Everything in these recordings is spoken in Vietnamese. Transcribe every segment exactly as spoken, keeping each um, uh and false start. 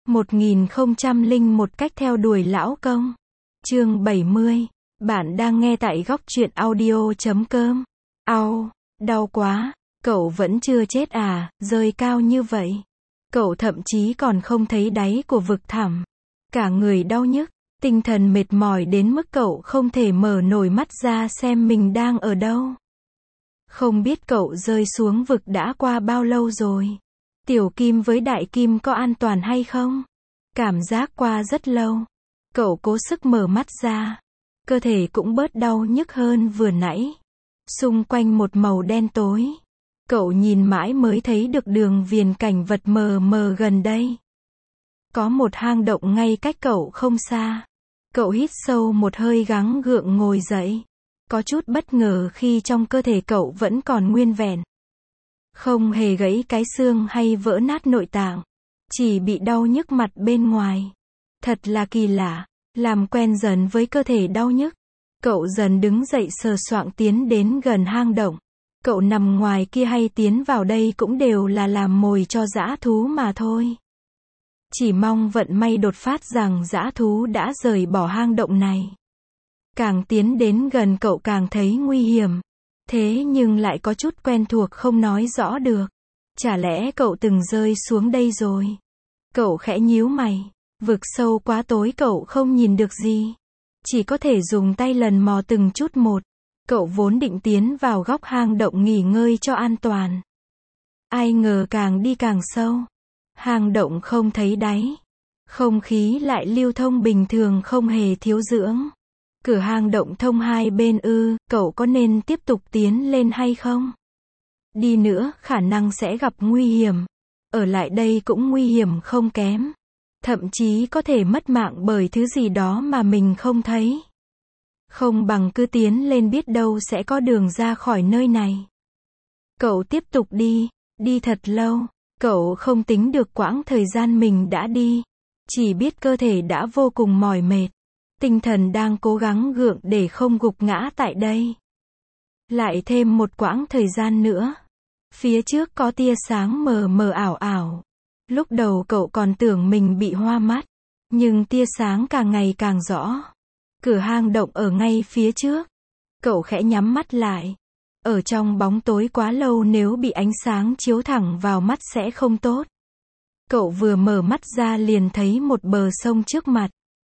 một nghìn không trăm lẻ một cách theo đuổi lão công. Chương bảy mươi. Bạn đang nghe tại góc truyện audio chấm com. Au, đau quá, cậu vẫn chưa chết à, rơi cao như vậy. Cậu thậm chí còn không thấy đáy của vực thẳm. Cả người đau nhức, tinh thần mệt mỏi đến mức cậu không thể mở nổi mắt ra xem mình đang ở đâu. Không biết cậu rơi xuống vực đã qua bao lâu rồi. Tiểu Kim với Đại Kim có an toàn hay không? Cảm giác qua rất lâu. Cậu cố sức mở mắt ra. Cơ thể cũng bớt đau nhức hơn vừa nãy. Xung quanh một màu đen tối. Cậu nhìn mãi mới thấy được đường viền cảnh vật mờ mờ gần đây. Có một hang động ngay cách cậu không xa. Cậu hít sâu một hơi gắng gượng ngồi dậy. Có chút bất ngờ khi trong cơ thể cậu vẫn còn nguyên vẹn. Không hề gãy cái xương hay vỡ nát nội tạng. Chỉ bị đau nhức mặt bên ngoài. Thật là kỳ lạ. Làm quen dần với cơ thể đau nhức. Cậu dần đứng dậy sờ soạng tiến đến gần hang động. Cậu nằm ngoài kia hay tiến vào đây cũng đều là làm mồi cho dã thú mà thôi. Chỉ mong vận may đột phát rằng dã thú đã rời bỏ hang động này. Càng tiến đến gần cậu càng thấy nguy hiểm. Thế nhưng lại có chút quen thuộc không nói rõ được. Chả lẽ cậu từng rơi xuống đây rồi? Cậu khẽ nhíu mày. Vực sâu quá tối cậu không nhìn được gì. Chỉ có thể dùng tay lần mò từng chút một. Cậu vốn định tiến vào góc hang động nghỉ ngơi cho an toàn. Ai ngờ càng đi càng sâu. Hang động không thấy đáy. Không khí lại lưu thông bình thường không hề thiếu dưỡng. Cửa hang động thông hai bên ư, cậu có nên tiếp tục tiến lên hay không? Đi nữa, khả năng sẽ gặp nguy hiểm. Ở lại đây cũng nguy hiểm không kém. Thậm chí có thể mất mạng bởi thứ gì đó mà mình không thấy. Không bằng cứ tiến lên biết đâu sẽ có đường ra khỏi nơi này. Cậu tiếp tục đi, đi thật lâu. Cậu không tính được quãng thời gian mình đã đi. Chỉ biết cơ thể đã vô cùng mỏi mệt. Tinh thần đang cố gắng gượng để không gục ngã tại đây. Lại thêm một quãng thời gian nữa. Phía trước có tia sáng mờ mờ ảo ảo. Lúc đầu cậu còn tưởng mình bị hoa mắt. Nhưng tia sáng càng ngày càng rõ. Cửa hang động ở ngay phía trước. Cậu khẽ nhắm mắt lại. Ở trong bóng tối quá lâu nếu bị ánh sáng chiếu thẳng vào mắt sẽ không tốt. Cậu vừa mở mắt ra liền thấy một bờ sông trước mặt.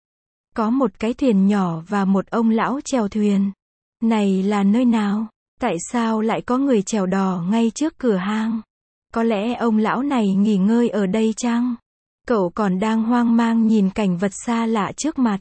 Có một cái thuyền nhỏ và một ông lão chèo thuyền. Này là nơi nào? Tại sao lại có người chèo đò ngay trước cửa hang? Có lẽ ông lão này nghỉ ngơi ở đây chăng? Cậu còn đang hoang mang nhìn cảnh vật xa lạ trước mặt.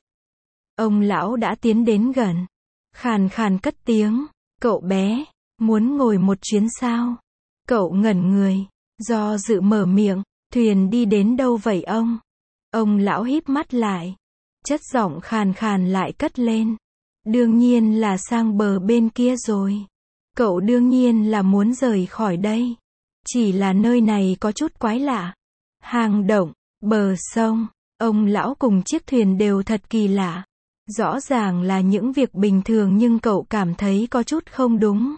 Ông lão đã tiến đến gần. Khàn khàn cất tiếng. Cậu bé, muốn ngồi một chuyến sao? Cậu ngẩn người. Do dự mở miệng. Thuyền đi đến đâu vậy ông? Ông lão híp mắt lại. Chất giọng khàn khàn lại cất lên. Đương nhiên là sang bờ bên kia rồi. Cậu đương nhiên là muốn rời khỏi đây. Chỉ là nơi này có chút quái lạ. Hang động, bờ sông, ông lão cùng chiếc thuyền đều thật kỳ lạ. Rõ ràng là những việc bình thường nhưng cậu cảm thấy có chút không đúng.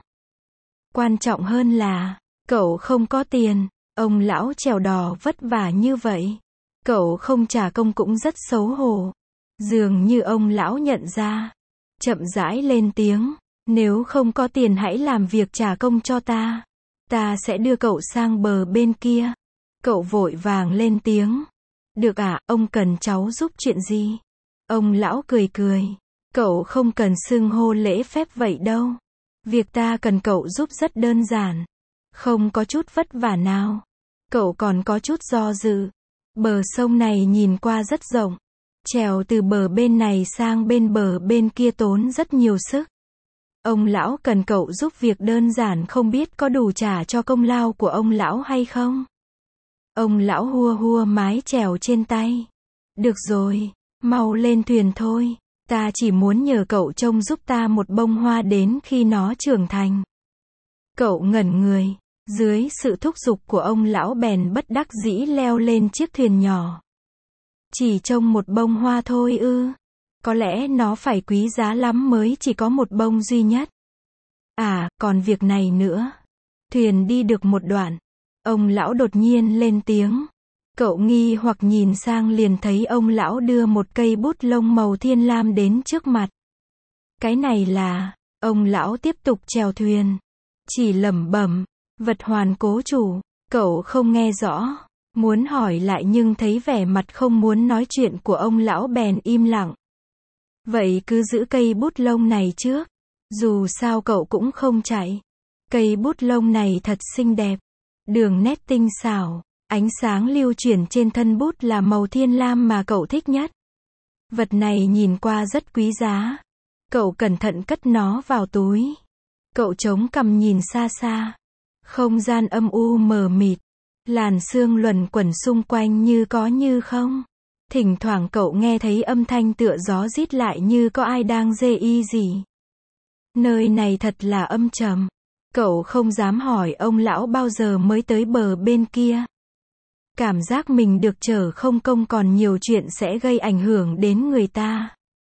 Quan trọng hơn là, cậu không có tiền. Ông lão chèo đò vất vả như vậy. Cậu không trả công cũng rất xấu hổ. Dường như ông lão nhận ra. Chậm rãi lên tiếng. Nếu không có tiền hãy làm việc trả công cho ta. Ta sẽ đưa cậu sang bờ bên kia. Cậu vội vàng lên tiếng. Được ạ, à, ông cần cháu giúp chuyện gì? Ông lão cười cười. Cậu không cần xưng hô lễ phép vậy đâu. Việc ta cần cậu giúp rất đơn giản. Không có chút vất vả nào. Cậu còn có chút do dự. Bờ sông này nhìn qua rất rộng. Trèo từ bờ bên này sang bên bờ bên kia tốn rất nhiều sức. Ông lão cần cậu giúp việc đơn giản không biết có đủ trả cho công lao của ông lão hay không? Ông lão hua hua mái chèo trên tay. Được rồi, mau lên thuyền thôi. Ta chỉ muốn nhờ cậu trông giúp ta một bông hoa đến khi nó trưởng thành. Cậu ngẩn người. Dưới sự thúc giục của ông lão bèn bất đắc dĩ leo lên chiếc thuyền nhỏ. Chỉ trông một bông hoa thôi ư? Có lẽ nó phải quý giá lắm mới chỉ có một bông duy nhất. À, còn việc này nữa. Thuyền đi được một đoạn. Ông lão đột nhiên lên tiếng. Cậu nghi hoặc nhìn sang liền thấy ông lão đưa một cây bút lông màu thiên lam đến trước mặt. Cái này là, ông lão tiếp tục chèo thuyền. Chỉ lẩm bẩm, vật hoàn cố chủ, cậu không nghe rõ. Muốn hỏi lại nhưng thấy vẻ mặt không muốn nói chuyện của ông lão bèn im lặng. Vậy cứ giữ cây bút lông này trước. Dù sao cậu cũng không chạy. Cây bút lông này thật xinh đẹp. Đường nét tinh xảo, ánh sáng lưu chuyển trên thân bút là màu thiên lam mà cậu thích nhất. Vật này nhìn qua rất quý giá. Cậu cẩn thận cất nó vào túi. Cậu chống cằm nhìn xa xa. Không gian âm u mờ mịt. Làn sương luẩn quẩn xung quanh như có như không. Thỉnh thoảng cậu nghe thấy âm thanh tựa gió rít lại như có ai đang rê y gì. Nơi này thật là âm trầm. Cậu không dám hỏi ông lão bao giờ mới tới bờ bên kia. Cảm giác mình được chở không công còn nhiều chuyện sẽ gây ảnh hưởng đến người ta.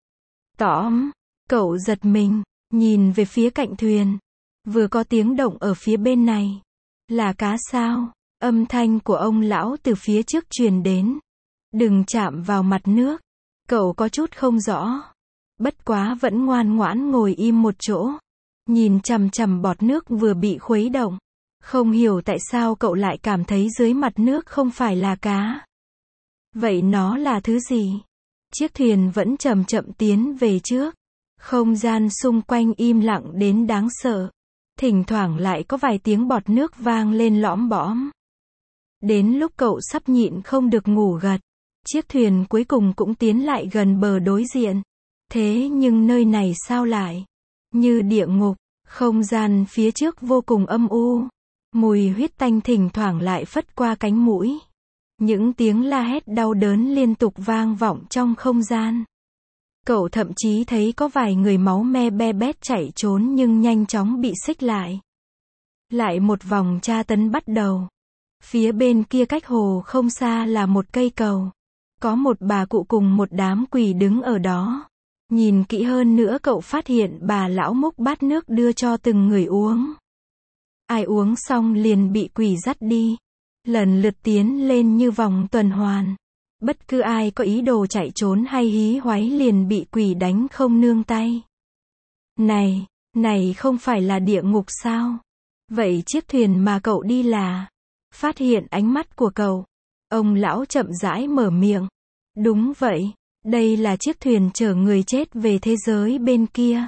Tóm, cậu giật mình, nhìn về phía cạnh thuyền. Vừa có tiếng động ở phía bên này. Là cá sao? Âm thanh của ông lão từ phía trước truyền đến. Đừng chạm vào mặt nước. Cậu có chút không rõ. Bất quá vẫn ngoan ngoãn ngồi im một chỗ. Nhìn chằm chằm bọt nước vừa bị khuấy động. Không hiểu tại sao cậu lại cảm thấy dưới mặt nước không phải là cá. Vậy nó là thứ gì? Chiếc thuyền vẫn chậm chậm tiến về trước. Không gian xung quanh im lặng đến đáng sợ. Thỉnh thoảng lại có vài tiếng bọt nước vang lên lõm bõm. Đến lúc cậu sắp nhịn không được ngủ gật. Chiếc thuyền cuối cùng cũng tiến lại gần bờ đối diện. Thế nhưng nơi này sao lại như địa ngục, không gian phía trước vô cùng âm u. Mùi huyết tanh thỉnh thoảng lại phất qua cánh mũi. Những tiếng la hét đau đớn liên tục vang vọng trong không gian. Cậu thậm chí thấy có vài người máu me be bét chạy trốn nhưng nhanh chóng bị xích lại. Lại một vòng tra tấn bắt đầu. Phía bên kia cách hồ không xa là một cây cầu. Có một bà cụ cùng một đám quỷ đứng ở đó. Nhìn kỹ hơn nữa cậu phát hiện bà lão múc bát nước đưa cho từng người uống. Ai uống xong liền bị quỷ dắt đi. Lần lượt tiến lên như vòng tuần hoàn. Bất cứ ai có ý đồ chạy trốn hay hí hoáy liền bị quỷ đánh không nương tay. Này, này không phải là địa ngục sao? Vậy chiếc thuyền mà cậu đi là? Phát hiện ánh mắt của cậu. Ông lão chậm rãi mở miệng. Đúng vậy, đây là chiếc thuyền chở người chết về thế giới bên kia.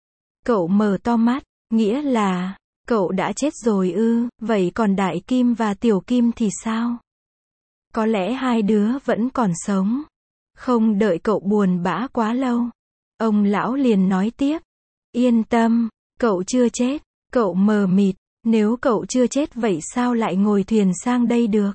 Cậu mở to mắt, nghĩa là, cậu đã chết rồi ư, vậy còn Đại Kim và Tiểu Kim thì sao? Có lẽ hai đứa vẫn còn sống. Không đợi cậu buồn bã quá lâu. Ông lão liền nói tiếp. Yên tâm, cậu chưa chết. Cậu mờ mịt, nếu cậu chưa chết vậy sao lại ngồi thuyền sang đây được?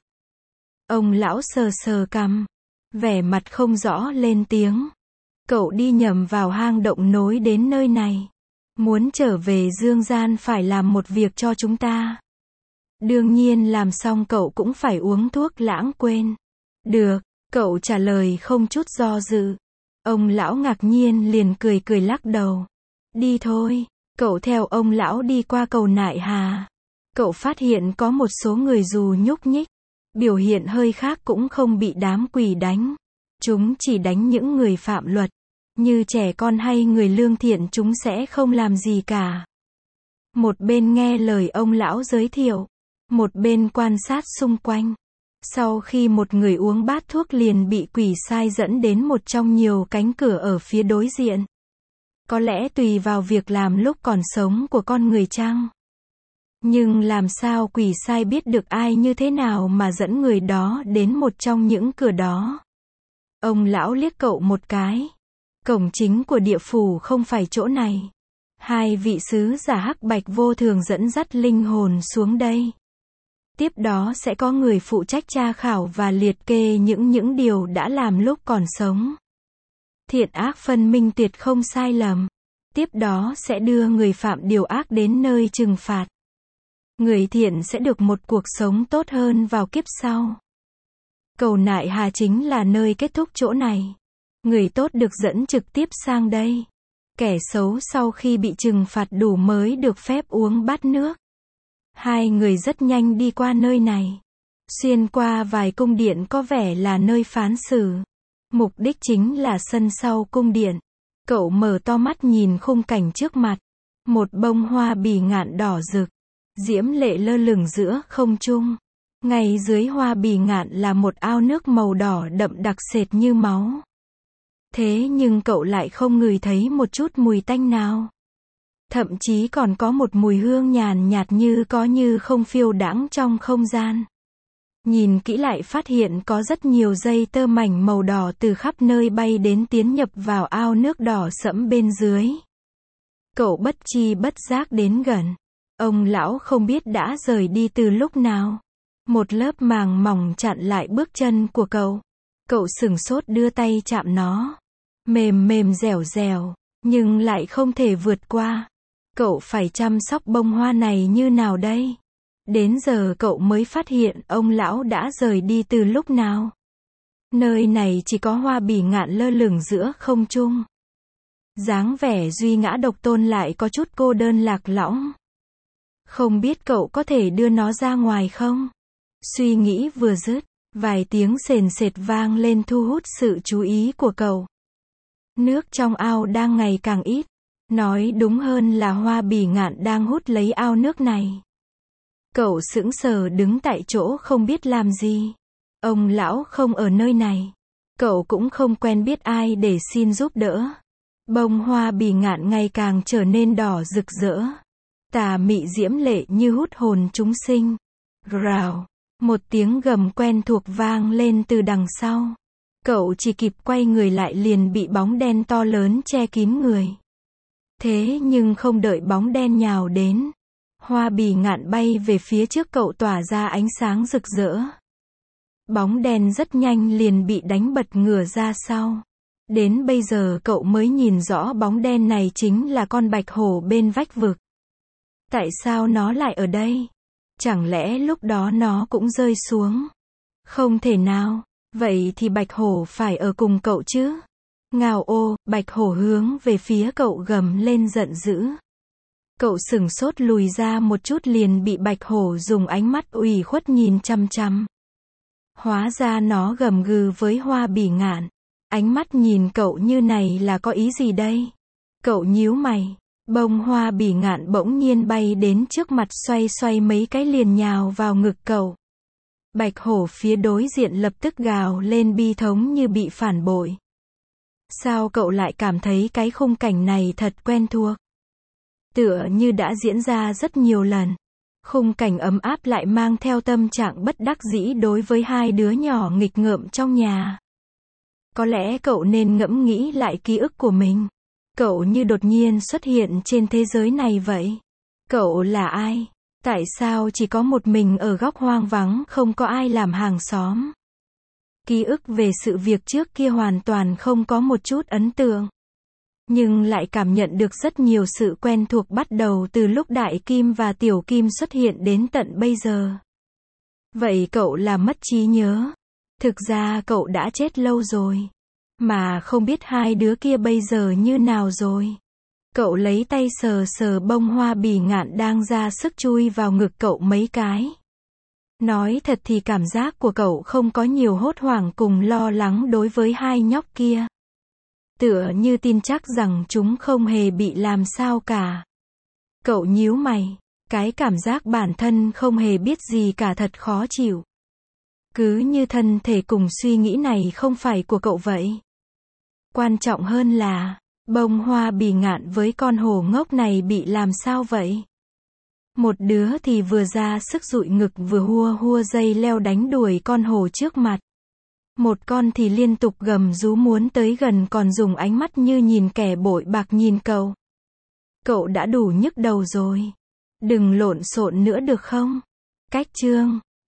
Ông lão sờ sờ cằm. Vẻ mặt không rõ lên tiếng. Cậu đi nhầm vào hang động nối đến nơi này. Muốn trở về dương gian phải làm một việc cho chúng ta. Đương nhiên làm xong cậu cũng phải uống thuốc lãng quên. Được, cậu trả lời không chút do dự. Ông lão ngạc nhiên liền cười cười lắc đầu. Đi thôi, cậu theo ông lão đi qua cầu Nại Hà. Cậu phát hiện có một số người dù nhúc nhích, biểu hiện hơi khác cũng không bị đám quỷ đánh. Chúng chỉ đánh những người phạm luật. Như trẻ con hay người lương thiện chúng sẽ không làm gì cả. Một bên nghe lời ông lão giới thiệu. Một bên quan sát xung quanh. Sau khi một người uống bát thuốc liền bị quỷ sai dẫn đến một trong nhiều cánh cửa ở phía đối diện. Có lẽ tùy vào việc làm lúc còn sống của con người chăng? Nhưng làm sao quỷ sai biết được ai như thế nào mà dẫn người đó đến một trong những cửa đó? Ông lão liếc cậu một cái. Cổng chính của địa phủ không phải chỗ này. Hai vị sứ giả hắc bạch vô thường dẫn dắt linh hồn xuống đây. Tiếp đó sẽ có người phụ trách tra khảo và liệt kê những những điều đã làm lúc còn sống. Thiện ác phân minh tuyệt không sai lầm. Tiếp đó sẽ đưa người phạm điều ác đến nơi trừng phạt. Người thiện sẽ được một cuộc sống tốt hơn vào kiếp sau. Cầu Nại Hà chính là nơi kết thúc chỗ này. Người tốt được dẫn trực tiếp sang đây. Kẻ xấu sau khi bị trừng phạt đủ mới được phép uống bát nước. Hai người rất nhanh đi qua nơi này. Xuyên qua vài cung điện có vẻ là nơi phán xử. Mục đích chính là sân sau cung điện. Cậu mở to mắt nhìn khung cảnh trước mặt. Một bông hoa bỉ ngạn đỏ rực, diễm lệ lơ lửng giữa không trung. Ngay dưới hoa bỉ ngạn là một ao nước màu đỏ đậm đặc sệt như máu. Thế nhưng cậu lại không ngửi thấy một chút mùi tanh nào. Thậm chí còn có một mùi hương nhàn nhạt như có như không phiêu đãng trong không gian. Nhìn kỹ lại phát hiện có rất nhiều dây tơ mảnh màu đỏ từ khắp nơi bay đến tiến nhập vào ao nước đỏ sẫm bên dưới. Cậu bất chi bất giác đến gần. Ông lão không biết đã rời đi từ lúc nào. Một lớp màng mỏng chặn lại bước chân của cậu. Cậu sửng sốt đưa tay chạm nó. Mềm mềm dẻo dẻo, nhưng lại không thể vượt qua. Cậu phải chăm sóc bông hoa này như nào đây? Đến giờ cậu mới phát hiện ông lão đã rời đi từ lúc nào. Nơi này chỉ có hoa bỉ ngạn lơ lửng giữa không trung. Dáng vẻ duy ngã độc tôn lại có chút cô đơn lạc lõng. Không biết cậu có thể đưa nó ra ngoài không? Suy nghĩ vừa dứt, vài tiếng sền sệt vang lên thu hút sự chú ý của cậu. Nước trong ao đang ngày càng ít. Nói đúng hơn là hoa bỉ ngạn đang hút lấy ao nước này. Cậu sững sờ đứng tại chỗ không biết làm gì. Ông lão không ở nơi này. Cậu cũng không quen biết ai để xin giúp đỡ. Bông hoa bỉ ngạn ngày càng trở nên đỏ rực rỡ. Tà mị diễm lệ như hút hồn chúng sinh. Rào. Một tiếng gầm quen thuộc vang lên từ đằng sau. Cậu chỉ kịp quay người lại liền bị bóng đen to lớn che kín người. Thế nhưng không đợi bóng đen nhào đến. Hoa bỉ ngạn bay về phía trước cậu tỏa ra ánh sáng rực rỡ. Bóng đen rất nhanh liền bị đánh bật ngửa ra sau. Đến bây giờ cậu mới nhìn rõ bóng đen này chính là con bạch hổ bên vách vực. Tại sao nó lại ở đây? Chẳng lẽ lúc đó nó cũng rơi xuống? Không thể nào. Vậy thì bạch hổ phải ở cùng cậu chứ? Ngao ô, bạch hổ hướng về phía cậu gầm lên giận dữ. Cậu sửng sốt lùi ra một chút liền bị bạch hổ dùng ánh mắt ủy khuất nhìn chăm chăm. Hóa ra nó gầm gừ với hoa bỉ ngạn. Ánh mắt nhìn cậu như này là có ý gì đây? Cậu nhíu mày. Bông hoa bỉ ngạn bỗng nhiên bay đến trước mặt xoay xoay mấy cái liền nhào vào ngực cậu. Bạch hổ phía đối diện lập tức gào lên bi thống như bị phản bội. Sao cậu lại cảm thấy cái khung cảnh này thật quen thuộc? Tựa như đã diễn ra rất nhiều lần. Khung cảnh ấm áp lại mang theo tâm trạng bất đắc dĩ đối với hai đứa nhỏ nghịch ngợm trong nhà. Có lẽ cậu nên ngẫm nghĩ lại ký ức của mình. Cậu như đột nhiên xuất hiện trên thế giới này vậy. Cậu là ai? Tại sao chỉ có một mình ở góc hoang vắng không có ai làm hàng xóm? Ký ức về sự việc trước kia hoàn toàn không có một chút ấn tượng. Nhưng lại cảm nhận được rất nhiều sự quen thuộc bắt đầu từ lúc Đại Kim và Tiểu Kim xuất hiện đến tận bây giờ. Vậy cậu là mất trí nhớ. Thực ra cậu đã chết lâu rồi. Mà không biết hai đứa kia bây giờ như nào rồi. Cậu lấy tay sờ sờ bông hoa bỉ ngạn đang ra sức chui vào ngực cậu mấy cái. Nói thật thì cảm giác của cậu không có nhiều hốt hoảng cùng lo lắng đối với hai nhóc kia. Tựa như tin chắc rằng chúng không hề bị làm sao cả. Cậu nhíu mày. Cái cảm giác bản thân không hề biết gì cả thật khó chịu. Cứ như thân thể cùng suy nghĩ này không phải của cậu vậy. Quan trọng hơn là, bông hoa bỉ ngạn với con hổ ngốc này bị làm sao vậy? Một đứa thì vừa ra sức dụi ngực vừa hua hua dây leo đánh đuổi con hổ trước mặt. Một con thì liên tục gầm rú muốn tới gần còn dùng ánh mắt như nhìn kẻ bội bạc nhìn cậu. Cậu đã đủ nhức đầu rồi. Đừng lộn xộn nữa được không? Cách chương